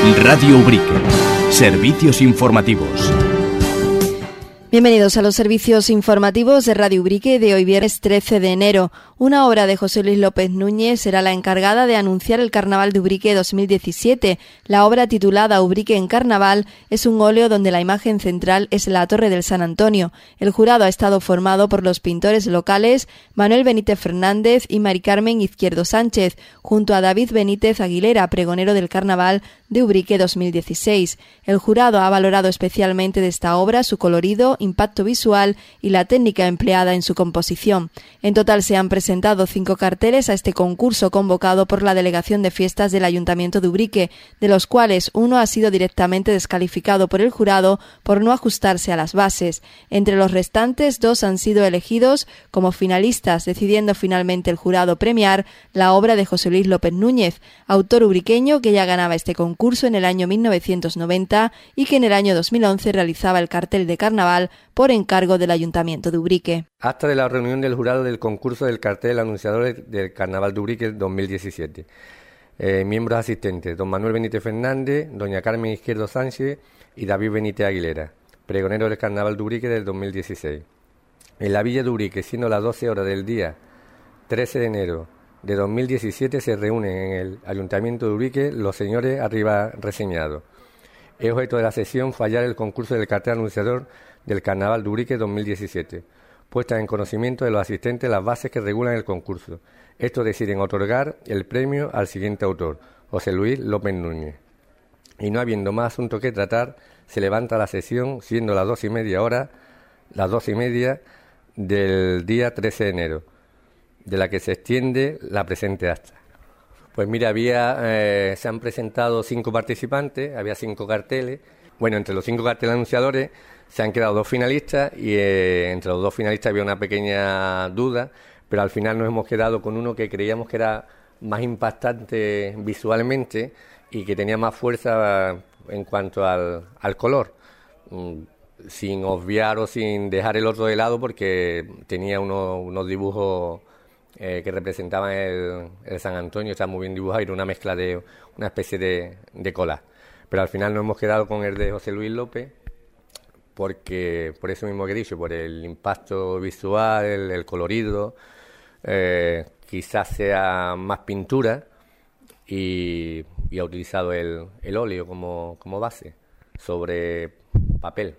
Radio Ubrique. Servicios informativos. Bienvenidos a los servicios informativos de Radio Ubrique de hoy viernes 13 de enero. Una obra de José Luis López Núñez será la encargada de anunciar el Carnaval de Ubrique 2017. La obra titulada Ubrique en Carnaval es un óleo donde la imagen central es la Torre del San Antonio. El jurado ha estado formado por los pintores locales Manuel Benítez Fernández y Mari Carmen Izquierdo Sánchez, junto a David Benítez Aguilera, pregonero del Carnaval de Ubrique 2016. El jurado ha valorado especialmente de esta obra su colorido, impacto visual y la técnica empleada en su composición. En total se han presentado 5 carteles a este concurso convocado por la Delegación de Fiestas del Ayuntamiento de Ubrique, de los cuales uno ha sido directamente descalificado por el jurado por no ajustarse a las bases. Entre los restantes, 2 han sido elegidos como finalistas, decidiendo finalmente el jurado premiar la obra de José Luis López Núñez, autor ubriqueño que ya ganaba este concurso en el año 1990 y que en el año 2011 realizaba el cartel de carnaval por encargo del Ayuntamiento de Ubrique. Acta de la reunión del jurado del concurso del cartel anunciador del Carnaval de Ubrique 2017. Miembros asistentes: don Manuel Benítez Fernández, doña Carmen Izquierdo Sánchez y David Benítez Aguilera, pregonero del Carnaval de Ubrique del 2016. En la villa de Ubrique, siendo las 12 horas del día 13 de enero de 2017, se reúnen en el Ayuntamiento de Ubrique los señores arriba reseñados. Es objeto de la sesión fallar el concurso del cartel anunciador del Carnaval de Ubrique 2017, puestas en conocimiento de los asistentes las bases que regulan el concurso. Estos deciden otorgar el premio al siguiente autor, José Luis López Núñez. Y no habiendo más asunto que tratar, se levanta la sesión, siendo las 12:30 del día 13 de enero, de la que se extiende la presente acta. Pues mira, se han presentado 5 participantes, había 5 carteles. Bueno, entre los 5 carteles anunciadores se han quedado 2 finalistas y entre los 2 finalistas había una pequeña duda, pero al final nos hemos quedado con uno que creíamos que era más impactante visualmente y que tenía más fuerza en cuanto al color, sin obviar o sin dejar el otro de lado, porque tenía unos dibujos que representaban el San Antonio, está muy bien dibujado, y era una mezcla de una especie de cola. Pero al final nos hemos quedado con el de José Luis López, porque por eso mismo que he dicho, por el impacto visual, el colorido, quizás sea más pintura, y ha utilizado el óleo como base sobre papel.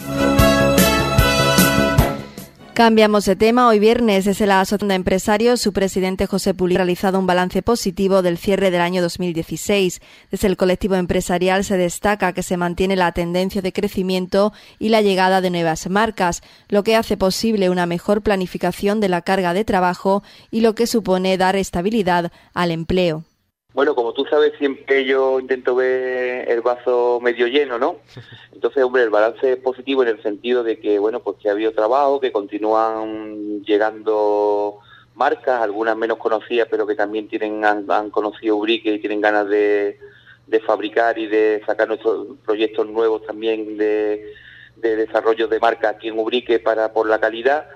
Cambiamos de tema. Hoy viernes, desde la Asociación de Empresarios, su presidente José Pulido ha realizado un balance positivo del cierre del año 2016. Desde el colectivo empresarial se destaca que se mantiene la tendencia de crecimiento y la llegada de nuevas marcas, lo que hace posible una mejor planificación de la carga de trabajo y lo que supone dar estabilidad al empleo. Bueno, como tú sabes, siempre yo intento ver el vaso medio lleno, ¿no? Entonces, hombre, el balance es positivo en el sentido de que, bueno, pues que ha habido trabajo, que continúan llegando marcas, algunas menos conocidas, pero que también han conocido Ubrique y tienen ganas de fabricar y de sacar nuestros proyectos nuevos también de desarrollo de marcas aquí en Ubrique por la calidad.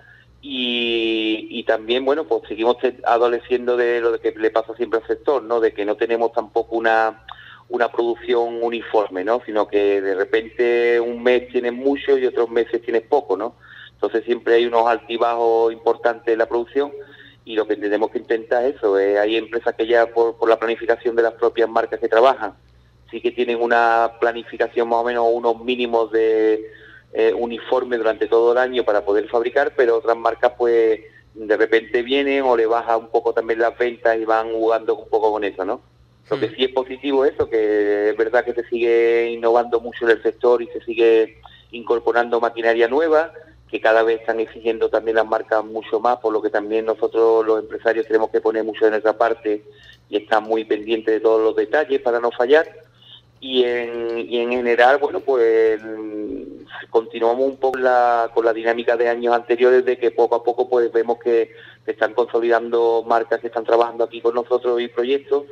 Y también, bueno, pues seguimos adoleciendo de lo que le pasa siempre al sector, ¿no? De que no tenemos tampoco una producción uniforme, ¿no? Sino que de repente un mes tienes mucho y otros meses tienes poco, ¿no? Entonces siempre hay unos altibajos importantes en la producción, y lo que tenemos que intentar es eso. Hay empresas que ya por la planificación de las propias marcas que trabajan, sí que tienen una planificación más o menos, unos mínimos de uniforme durante todo el año para poder fabricar, pero otras marcas pues de repente vienen o le baja un poco también las ventas y van jugando un poco con eso, ¿no? Lo que sí es positivo es eso, que es verdad que se sigue innovando mucho en el sector y se sigue incorporando maquinaria nueva, que cada vez están exigiendo también las marcas mucho más, por lo que también nosotros los empresarios tenemos que poner mucho de nuestra parte y estar muy pendientes de todos los detalles para no fallar. Y en general, bueno, pues continuamos un poco con la dinámica de años anteriores, de que poco a poco pues vemos que están consolidando marcas que están trabajando aquí con nosotros y proyectos,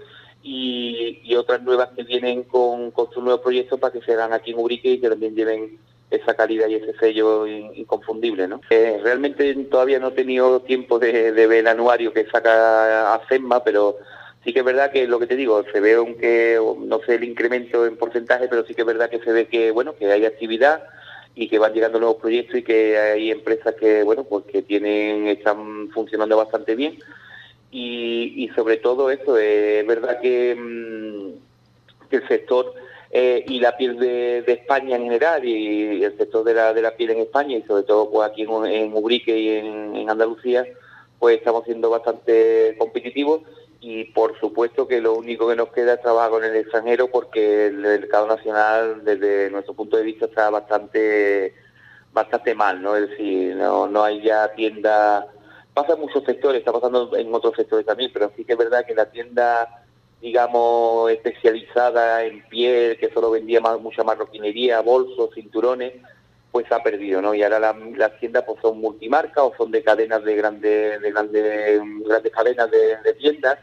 y otras nuevas que vienen con sus nuevos proyectos para que se hagan aquí en Ubrique y que también lleven esa calidad y ese sello inconfundible, ¿no? Realmente todavía no he tenido tiempo de ver el anuario que saca ACEMA, pero Sí que es verdad que lo que te digo, se ve aunque no sé el incremento en porcentaje, pero sí que es verdad que se ve que bueno, que hay actividad y que van llegando nuevos proyectos y que hay empresas que bueno, pues que están funcionando bastante bien y sobre todo eso, es verdad que el sector y la piel de España en general y el sector de la piel en España y sobre todo pues aquí en Ubrique y en Andalucía, pues estamos siendo bastante competitivos. Y por supuesto que lo único que nos queda es trabajar con el extranjero porque el mercado nacional desde nuestro punto de vista está bastante mal, ¿no? Es decir, no hay ya tiendas, pasa en muchos sectores, está pasando en otros sectores también, pero sí que es verdad que la tienda, digamos, especializada en piel, que solo vendía mucha marroquinería, bolsos, cinturones, pues se ha perdido, ¿no? Y ahora las tiendas pues son multimarcas o son de cadenas de grandes cadenas de tiendas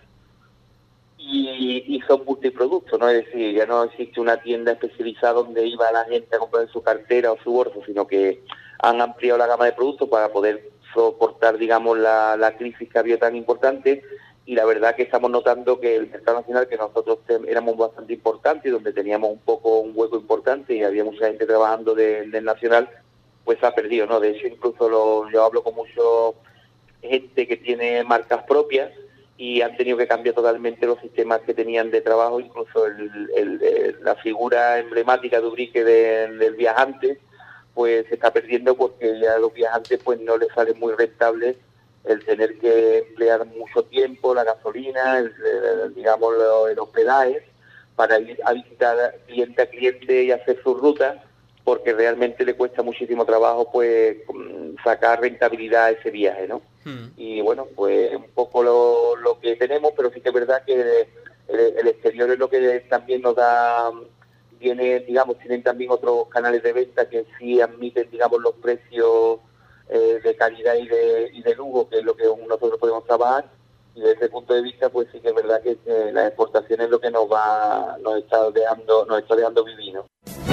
y son multiproductos, ¿no? Es decir, ya no existe una tienda especializada donde iba la gente a comprar su cartera o su bolso, sino que han ampliado la gama de productos para poder soportar, digamos, la crisis que había tan importante. Y la verdad que estamos notando que el mercado nacional, que nosotros éramos bastante importantes, donde teníamos un hueco importante y había mucha gente trabajando del nacional, pues se ha perdido, ¿no? De hecho, incluso yo hablo con mucha gente que tiene marcas propias y han tenido que cambiar totalmente los sistemas que tenían de trabajo, incluso la figura emblemática de Ubrique del viajante, pues se está perdiendo porque ya a los viajantes pues no les sale muy rentable el tener que emplear mucho tiempo, la gasolina, digamos, el hospedaje, para ir a visitar cliente a cliente y hacer sus rutas, porque realmente le cuesta muchísimo trabajo pues sacar rentabilidad a ese viaje, ¿no? Y bueno, pues un poco lo que tenemos, pero sí que es verdad que el exterior es lo que también nos da, tienen también otros canales de venta que sí admiten, digamos, los precios de calidad y de lujo, que es lo que nosotros podemos trabajar, y desde ese punto de vista pues sí que es verdad que las exportaciones es lo que nos está dejando vivir, ¿no?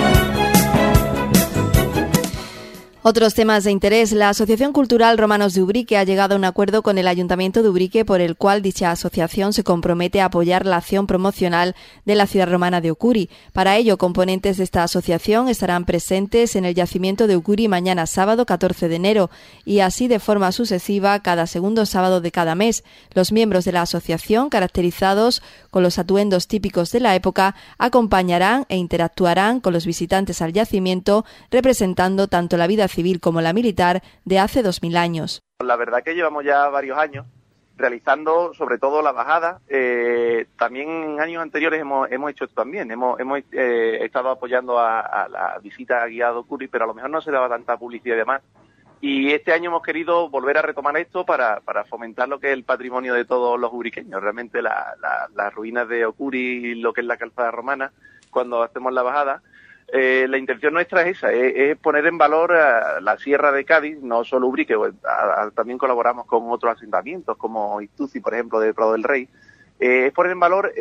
Otros temas de interés. La Asociación Cultural Romanos de Ubrique ha llegado a un acuerdo con el Ayuntamiento de Ubrique por el cual dicha asociación se compromete a apoyar la acción promocional de la ciudad romana de Ucuri. Para ello, componentes de esta asociación estarán presentes en el yacimiento de Ucuri mañana sábado 14 de enero y así de forma sucesiva cada segundo sábado de cada mes. Los miembros de la asociación, caracterizados con los atuendos típicos de la época, acompañarán e interactuarán con los visitantes al yacimiento, representando tanto la vida civil como la militar de hace 2000 años. La verdad que llevamos ya varios años realizando sobre todo la bajada. También en años anteriores hemos hecho esto también, hemos estado apoyando a la visita guiada a Ucuri, pero a lo mejor no se daba tanta publicidad y demás. Y este año hemos querido volver a retomar esto para fomentar lo que es el patrimonio de todos los ubriqueños. Realmente las ruinas de Ucuri y lo que es la calzada romana, cuando hacemos la bajada, la intención nuestra es esa, es poner en valor la Sierra de Cádiz, no solo Ubrique, también colaboramos con otros asentamientos como Istuci, por ejemplo, de Prado del Rey. Es poner en valor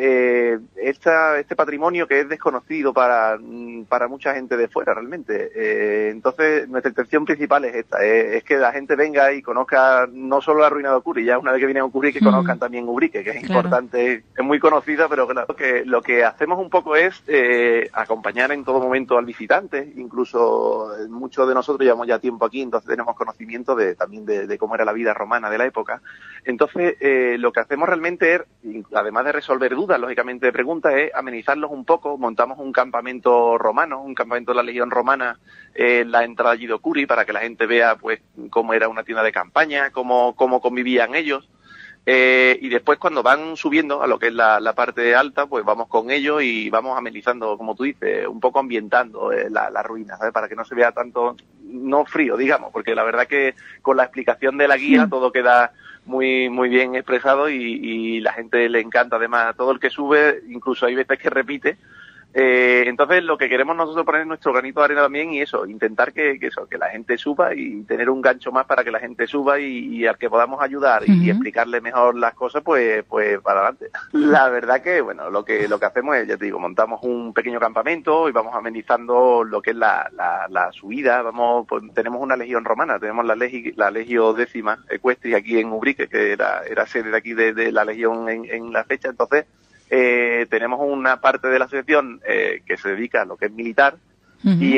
este patrimonio que es desconocido para mucha gente de fuera realmente. Entonces nuestra intención principal es esta, es que la gente venga y conozca no solo la ruina de Ucuri, ya una vez que vienen a Ucuri que conozcan también Ubrique, que es importante, es muy conocida, pero claro, que lo que hacemos un poco es acompañar en todo momento al visitante. Incluso muchos de nosotros llevamos ya tiempo aquí, entonces tenemos conocimiento también de cómo era la vida romana de la época. Entonces lo que hacemos realmente es, además de resolver dudas, lógicamente, de preguntas, es amenizarlos un poco. Montamos un campamento romano, un campamento de la Legión Romana, la entrada allí de Ucuri, para que la gente vea pues cómo era una tienda de campaña, cómo convivían ellos. Y después cuando van subiendo a lo que es la parte alta, pues vamos con ellos y vamos amenizando, como tú dices, un poco ambientando la ruina, ¿sabes? Para que no se vea tanto, no frío, digamos, porque la verdad que con la explicación de la guía todo queda muy muy bien expresado y la gente le encanta. Además, todo el que sube, incluso hay veces que repite, Entonces lo que queremos nosotros poner nuestro granito de arena también y eso, intentar que la gente suba y tener un gancho más para que la gente suba y al que podamos ayudar y explicarle mejor las cosas, pues para adelante. La verdad que, bueno, lo que hacemos es, ya te digo, montamos un pequeño campamento y vamos amenizando lo que es la subida. Tenemos una legión romana, tenemos la Legio Décima Ecuestri aquí en Ubrique, que era sede de aquí de la legión en la fecha, entonces tenemos una parte de la asociación que se dedica a lo que es militar y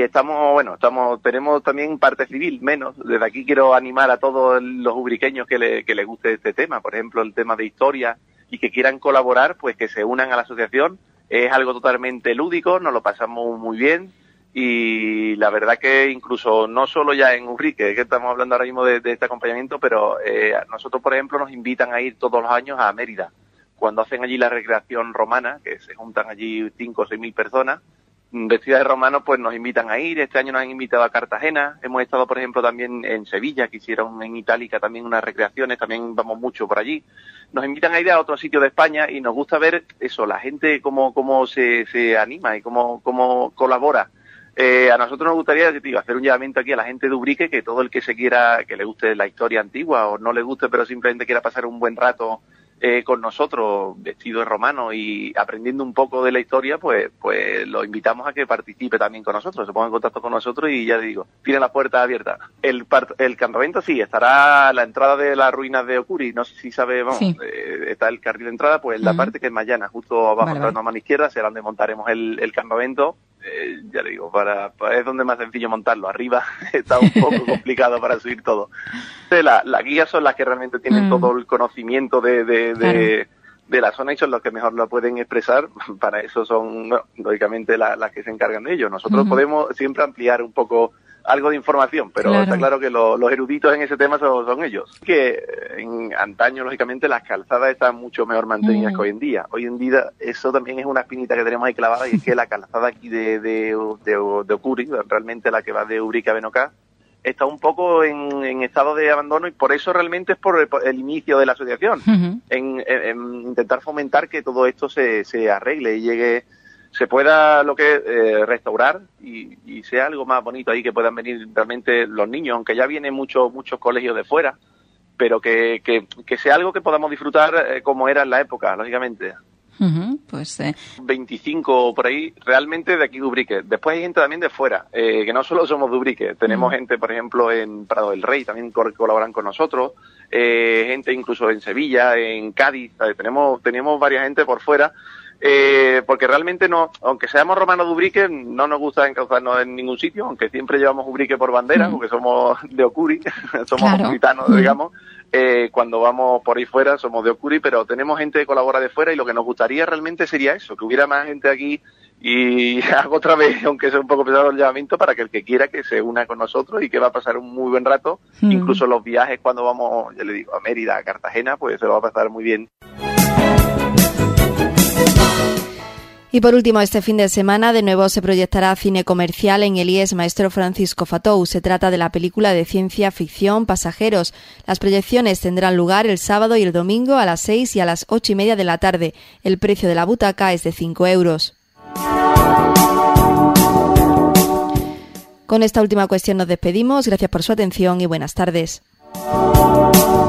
tenemos también parte civil, menos. Desde aquí quiero animar a todos los ubriqueños que les guste este tema, por ejemplo, el tema de historia y que quieran colaborar, pues que se unan a la asociación. Es algo totalmente lúdico, nos lo pasamos muy bien y la verdad que incluso no solo ya en Ubrique, que estamos hablando ahora mismo de este acompañamiento, pero nosotros, por ejemplo, nos invitan a ir todos los años a Mérida. Cuando hacen allí la recreación romana, que se juntan allí 5 o 6 mil personas, vestidas de romanos, pues nos invitan a ir. Este año nos han invitado a Cartagena. Hemos estado, por ejemplo, también en Sevilla, que hicieron en Itálica también unas recreaciones, también vamos mucho por allí. Nos invitan a ir a otros sitios de España y nos gusta ver eso, la gente cómo se anima y cómo colabora. A nosotros nos gustaría, digo, hacer un llamamiento aquí a la gente de Ubrique, que todo el que que le guste la historia antigua o no le guste, pero simplemente quiera pasar un buen rato con nosotros, vestido de romano y aprendiendo un poco de la historia, pues lo invitamos a que participe también con nosotros, se ponga en contacto con nosotros y ya digo, tiene la puerta abierta. El campamento sí, estará a la entrada de las ruinas de Ocuri, no sé si sabe, está el carril de entrada, pues la parte que es Mayana, justo abajo, entrando a mano izquierda, será donde montaremos el campamento. Ya le digo, es donde es más sencillo montarlo. Arriba está un poco complicado para subir todo. Las guías son las que realmente tienen todo el conocimiento de la zona y son los que mejor lo pueden expresar. Para eso son, lógicamente, las que se encargan de ello. Nosotros podemos siempre ampliar un poco algo de información, pero está claro que los eruditos en ese tema son ellos. Que en antaño, lógicamente, las calzadas están mucho mejor mantenidas que hoy en día. Hoy en día eso también es una espinita que tenemos ahí clavada y es que la calzada aquí de Ocuri, realmente la que va de Ubrique a Benocá, está un poco en estado de abandono y por eso realmente es por el inicio de la asociación, en intentar fomentar que todo esto se arregle y llegue, se pueda restaurar y sea algo más bonito ahí, que puedan venir realmente los niños, aunque ya vienen muchos colegios de fuera, pero que sea algo que podamos disfrutar como era en la época, lógicamente. 25 por ahí, realmente de aquí de Ubrique. Después hay gente también de fuera, que no solo somos de Ubrique, tenemos gente, por ejemplo, en Prado del Rey, también colaboran con nosotros, gente incluso en Sevilla, en Cádiz, tenemos varias gente por fuera, porque realmente no, aunque seamos romanos de Ubrique, no nos gusta encauzarnos en ningún sitio, aunque siempre llevamos Ubrique por bandera, porque somos de Ocuri, somos ocuritanos, digamos. Cuando vamos por ahí fuera somos de Ocuri, pero tenemos gente que colabora de fuera y lo que nos gustaría realmente sería eso, que hubiera más gente aquí y hago otra vez, aunque sea un poco pesado el llamamiento, para que el que quiera que se una con nosotros y que va a pasar un muy buen rato, incluso los viajes cuando vamos, ya le digo, a Mérida, a Cartagena, pues se lo va a pasar muy bien. Y por último, este fin de semana de nuevo se proyectará cine comercial en el IES Maestro Francisco Fatou. Se trata de la película de ciencia ficción Pasajeros. Las proyecciones tendrán lugar el sábado y el domingo a las 6 y a las 8:30 de la tarde. El precio de la butaca es de 5 euros. Con esta última cuestión nos despedimos. Gracias por su atención y buenas tardes.